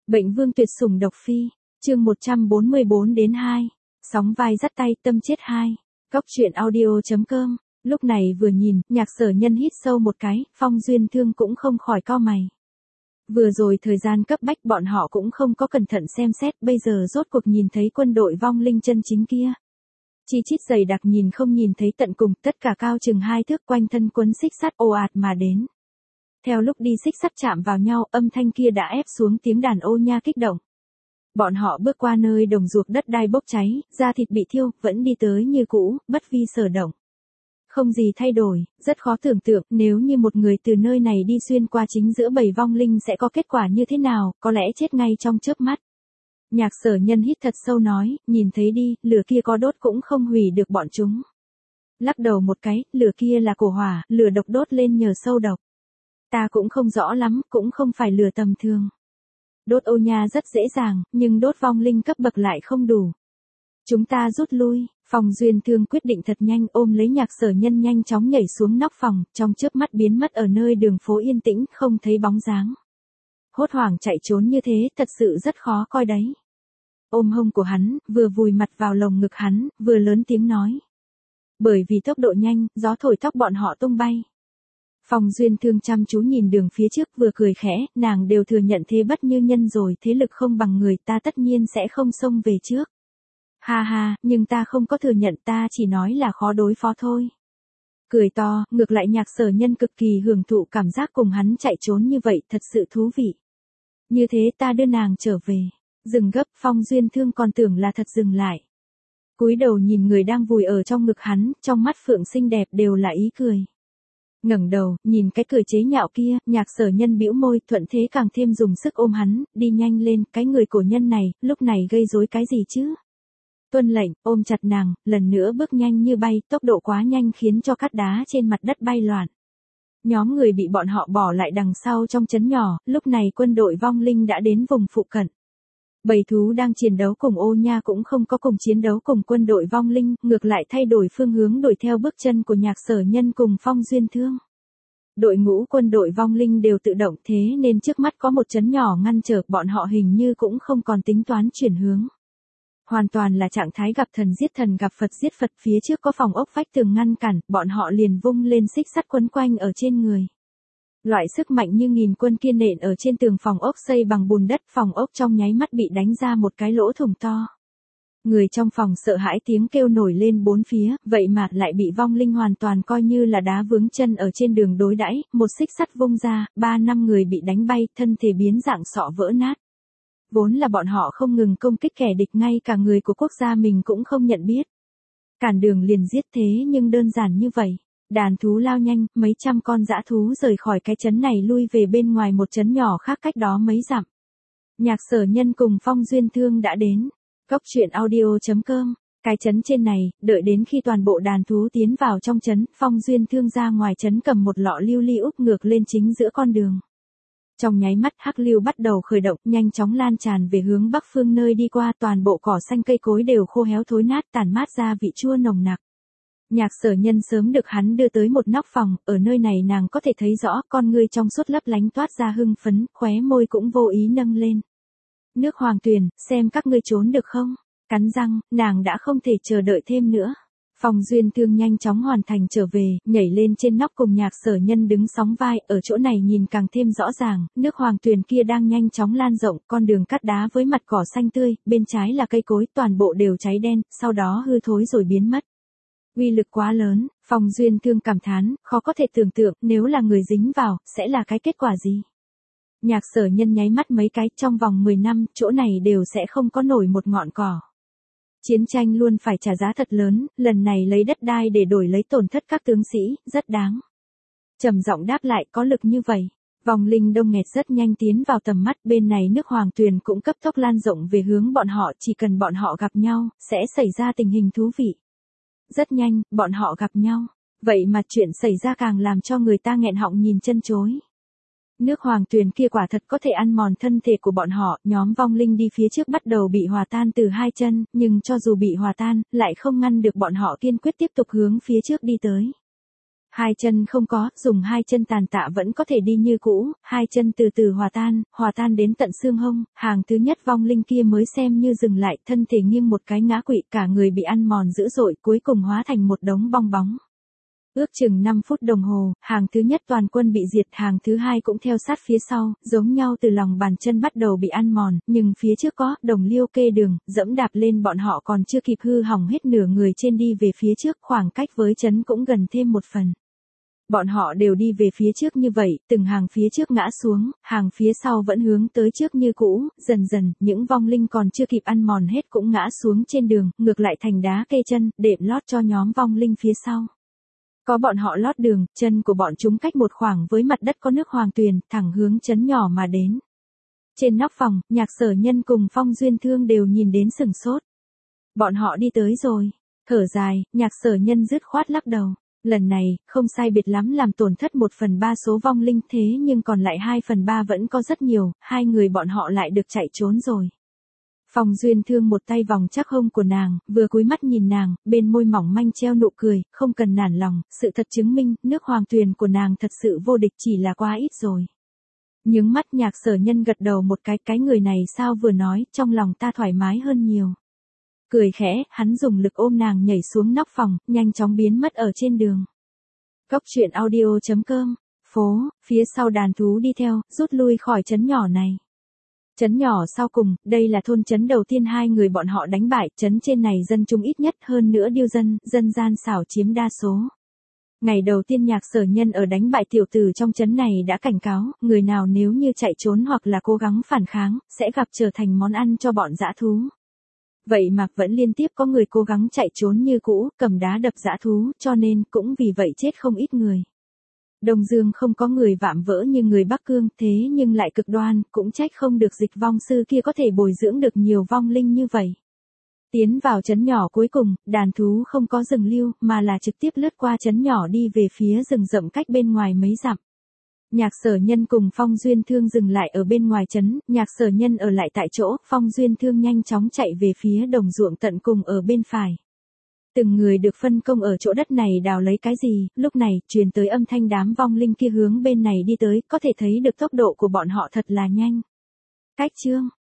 Bệnh vương tuyệt sủng độc phi, chương 144-2, sóng vai dắt tay tâm chết 2, góc truyện audio.com, lúc này vừa nhìn, Nhạc Sở Nhân hít sâu một cái, Phong Duyên Thương cũng không khỏi cau mày. Vừa rồi thời gian cấp bách bọn họ cũng không có cẩn thận xem xét, bây giờ rốt cuộc nhìn thấy quân đội vong linh chân chính kia. Chi chít dày đặc nhìn không nhìn thấy tận cùng, tất cả cao chừng 2 thước quanh thân quấn xích sắt ồ ạt mà đến. Theo lúc đi xích sắt chạm vào nhau, âm thanh kia đã ép xuống tiếng đàn ô nha kích động. Bọn họ bước qua nơi đồng ruộng đất đai bốc cháy, da thịt bị thiêu, vẫn đi tới như cũ, bất vi sở động. Không gì thay đổi, rất khó tưởng tượng nếu như một người từ nơi này đi xuyên qua chính giữa bầy vong linh sẽ có kết quả như thế nào, có lẽ chết ngay trong chớp mắt. Nhạc Sở Nhân hít thật sâu nói, nhìn thấy đi, lửa kia có đốt cũng không hủy được bọn chúng. Lắc đầu một cái, lửa kia là cổ hỏa, lửa độc đốt lên nhờ sâu độc. Ta cũng không rõ lắm, cũng không phải lửa tầm thường. Đốt ô nha rất dễ dàng, nhưng đốt vong linh cấp bậc lại không đủ. Chúng ta rút lui, Phong Duyên Thương quyết định thật nhanh, ôm lấy Nhạc Sở Nhân nhanh chóng nhảy xuống nóc phòng, trong chớp mắt biến mất ở nơi đường phố yên tĩnh, không thấy bóng dáng. Hốt hoảng chạy trốn như thế, thật sự rất khó coi đấy. Ôm hông của hắn, vừa vùi mặt vào lồng ngực hắn, vừa lớn tiếng nói. Bởi vì tốc độ nhanh, gió thổi tóc bọn họ tung bay. Phong Duyên Thương chăm chú nhìn đường phía trước vừa cười khẽ, nàng đều thừa nhận thế bất như nhân rồi, thế lực không bằng người, ta tất nhiên sẽ không xông về trước. Ha ha, nhưng ta không có thừa nhận, ta chỉ nói là khó đối phó thôi. Cười to, ngược lại Nhạc Sở Nhân cực kỳ hưởng thụ cảm giác cùng hắn chạy trốn như vậy, thật sự thú vị. Như thế ta đưa nàng trở về. Dừng gấp, Phong Duyên Thương còn tưởng là thật dừng lại. Cúi đầu nhìn người đang vùi ở trong ngực hắn, trong mắt phượng xinh đẹp đều là ý cười. Ngẩng đầu, nhìn cái cười chế nhạo kia, Nhạc Sở Nhân bĩu môi, thuận thế càng thêm dùng sức ôm hắn, đi nhanh lên, cái người cổ nhân này, lúc này gây rối cái gì chứ? Tuân lệnh, ôm chặt nàng, lần nữa bước nhanh như bay, tốc độ quá nhanh khiến cho cát đá trên mặt đất bay loạn. Nhóm người bị bọn họ bỏ lại đằng sau trong trấn nhỏ, lúc này quân đội vong linh đã đến vùng phụ cận. Bầy thú đang chiến đấu cùng ô nha cũng không có cùng chiến đấu cùng quân đội vong linh, ngược lại thay đổi phương hướng đuổi theo bước chân của Nhạc Sở Nhân cùng Phong Duyên Thương. Đội ngũ quân đội vong linh đều tự động, thế nên trước mắt có một trấn nhỏ ngăn trở, bọn họ hình như cũng không còn tính toán chuyển hướng. Hoàn toàn là trạng thái gặp thần gặp Phật giết Phật, phía trước có phòng ốc vách tường ngăn cản, bọn họ liền vung lên xích sắt quấn quanh ở trên người. Loại sức mạnh như nghìn quân kia nện ở trên tường phòng ốc xây bằng bùn đất, phòng ốc trong nháy mắt bị đánh ra một cái lỗ thủng to. Người trong phòng sợ hãi tiếng kêu nổi lên bốn phía, vậy mà lại bị vong linh hoàn toàn coi như là đá vướng chân ở trên đường đối đãi, một xích sắt vung ra, 3-5 người bị đánh bay, thân thể biến dạng sọ vỡ nát. Vốn là bọn họ không ngừng công kích kẻ địch, ngay cả người của quốc gia mình cũng không nhận biết. Cản đường liền giết, thế nhưng đơn giản như vậy. Đàn thú lao nhanh, mấy trăm con dã thú rời khỏi cái trấn này lui về bên ngoài một trấn nhỏ khác cách đó mấy dặm. Nhạc Sở Nhân cùng Phong Duyên Thương đã đến. Góc truyện audio.com, cái trấn trên này, đợi đến khi toàn bộ đàn thú tiến vào trong trấn, Phong Duyên Thương ra ngoài trấn cầm một lọ lưu ly úp ngược lên chính giữa con đường. Trong nháy mắt hắc lưu bắt đầu khởi động, nhanh chóng lan tràn về hướng bắc phương, nơi đi qua toàn bộ cỏ xanh cây cối đều khô héo thối nát, tản mát ra vị chua nồng nặc. Nhạc Sở Nhân sớm được hắn đưa tới một nóc phòng, ở nơi này nàng có thể thấy rõ, con ngươi trong suốt lấp lánh toát ra hưng phấn, khóe môi cũng vô ý nâng lên. Nước Hoàng Tuyền, xem các ngươi trốn được không? Cắn răng, nàng đã không thể chờ đợi thêm nữa. Phong Duyên Thương nhanh chóng hoàn thành trở về, nhảy lên trên nóc cùng Nhạc Sở Nhân đứng sóng vai, ở chỗ này nhìn càng thêm rõ ràng, nước Hoàng Tuyền kia đang nhanh chóng lan rộng, con đường cát đá với mặt cỏ xanh tươi, bên trái là cây cối, toàn bộ đều cháy đen, sau đó hư thối rồi biến mất. Uy lực quá lớn, Phong Duyên Thương cảm thán, khó có thể tưởng tượng, nếu là người dính vào, sẽ là cái kết quả gì. Nhạc Sở Nhân nháy mắt mấy cái, trong vòng 10 năm, chỗ này đều sẽ không có nổi một ngọn cỏ. Chiến tranh luôn phải trả giá thật lớn, lần này lấy đất đai để đổi lấy tổn thất các tướng sĩ, rất đáng. Trầm giọng đáp lại, có lực như vậy. Vong linh đông nghẹt rất nhanh tiến vào tầm mắt, bên này nước Hoàng Tuyền cũng cấp tốc lan rộng về hướng bọn họ, chỉ cần bọn họ gặp nhau, sẽ xảy ra tình hình thú vị. Rất nhanh, bọn họ gặp nhau. Vậy mà chuyện xảy ra càng làm cho người ta nghẹn họng nhìn chân chối. Nước Hoàng Tuyền kia quả thật có thể ăn mòn thân thể của bọn họ, nhóm vong linh đi phía trước bắt đầu bị hòa tan từ hai chân, nhưng cho dù bị hòa tan, lại không ngăn được bọn họ kiên quyết tiếp tục hướng phía trước đi tới. Hai chân không có, dùng hai chân tàn tạ vẫn có thể đi như cũ, hai chân từ từ hòa tan đến tận xương hông, hàng thứ nhất vong linh kia mới xem như dừng lại, thân thể nghiêng một cái ngã quỵ, cả người bị ăn mòn dữ dội, cuối cùng hóa thành một đống bong bóng. Ước chừng 5 phút đồng hồ, hàng thứ nhất toàn quân bị diệt, hàng thứ hai cũng theo sát phía sau, giống nhau từ lòng bàn chân bắt đầu bị ăn mòn, nhưng phía trước có đồng liêu kê đường, dẫm đạp lên bọn họ còn chưa kịp hư hỏng hết nửa người trên đi về phía trước, khoảng cách với trấn cũng gần thêm một phần. Bọn họ đều đi về phía trước như vậy, từng hàng phía trước ngã xuống, hàng phía sau vẫn hướng tới trước như cũ, dần dần, những vong linh còn chưa kịp ăn mòn hết cũng ngã xuống trên đường, ngược lại thành đá kê chân, đệm lót cho nhóm vong linh phía sau. Có bọn họ lót đường, chân của bọn chúng cách một khoảng với mặt đất có nước Hoàng Tuyền, thẳng hướng trấn nhỏ mà đến. Trên nóc phòng, Nhạc Sở Nhân cùng Phong Duyên Thương đều nhìn đến sửng sốt. Bọn họ đi tới rồi. Thở dài, Nhạc Sở Nhân dứt khoát lắc đầu. Lần này, không sai biệt lắm làm tổn thất 1/3 số vong linh thế nhưng còn lại 2/3 vẫn có rất nhiều, hai người bọn họ lại được chạy trốn rồi. Phong Duyên Thương một tay vòng chắc hông của nàng, vừa cúi mắt nhìn nàng, bên môi mỏng manh treo nụ cười, không cần nản lòng, sự thật chứng minh, nước Hoàng Tuyền của nàng thật sự vô địch, chỉ là quá ít rồi. Nhướng mắt Nhạc Sở Nhân gật đầu một cái người này sao vừa nói, trong lòng ta thoải mái hơn nhiều. Cười khẽ, hắn dùng lực ôm nàng nhảy xuống nóc phòng, nhanh chóng biến mất ở trên đường. Cốc truyện audio.com, phố, phía sau đàn thú đi theo, rút lui khỏi trấn nhỏ này. Trấn nhỏ sau cùng, đây là thôn trấn đầu tiên hai người bọn họ đánh bại, trấn trên này dân chúng ít nhất, hơn nữa điêu dân gian xảo chiếm đa số. Ngày đầu tiên Nhạc Sở Nhân ở đánh bại tiểu tử trong trấn này đã cảnh cáo, người nào nếu như chạy trốn hoặc là cố gắng phản kháng, sẽ gặp trở thành món ăn cho bọn dã thú. Vậy mà vẫn liên tiếp có người cố gắng chạy trốn như cũ, cầm đá đập dã thú, cho nên cũng vì vậy chết không ít người. Đông Dương không có người vạm vỡ như người Bắc Cương, thế nhưng lại cực đoan, cũng trách không được Dịch Vong Sư kia có thể bồi dưỡng được nhiều vong linh như vậy. Tiến vào trấn nhỏ cuối cùng, đàn thú không có dừng lưu, mà là trực tiếp lướt qua trấn nhỏ đi về phía rừng rậm cách bên ngoài mấy dặm. Nhạc Sở Nhân cùng Phong Duyên Thương dừng lại ở bên ngoài trấn, Nhạc Sở Nhân ở lại tại chỗ, Phong Duyên Thương nhanh chóng chạy về phía đồng ruộng tận cùng ở bên phải. Từng người được phân công ở chỗ đất này đào lấy cái gì, lúc này, truyền tới âm thanh đám vong linh kia hướng bên này đi tới, có thể thấy được tốc độ của bọn họ thật là nhanh. Cách chương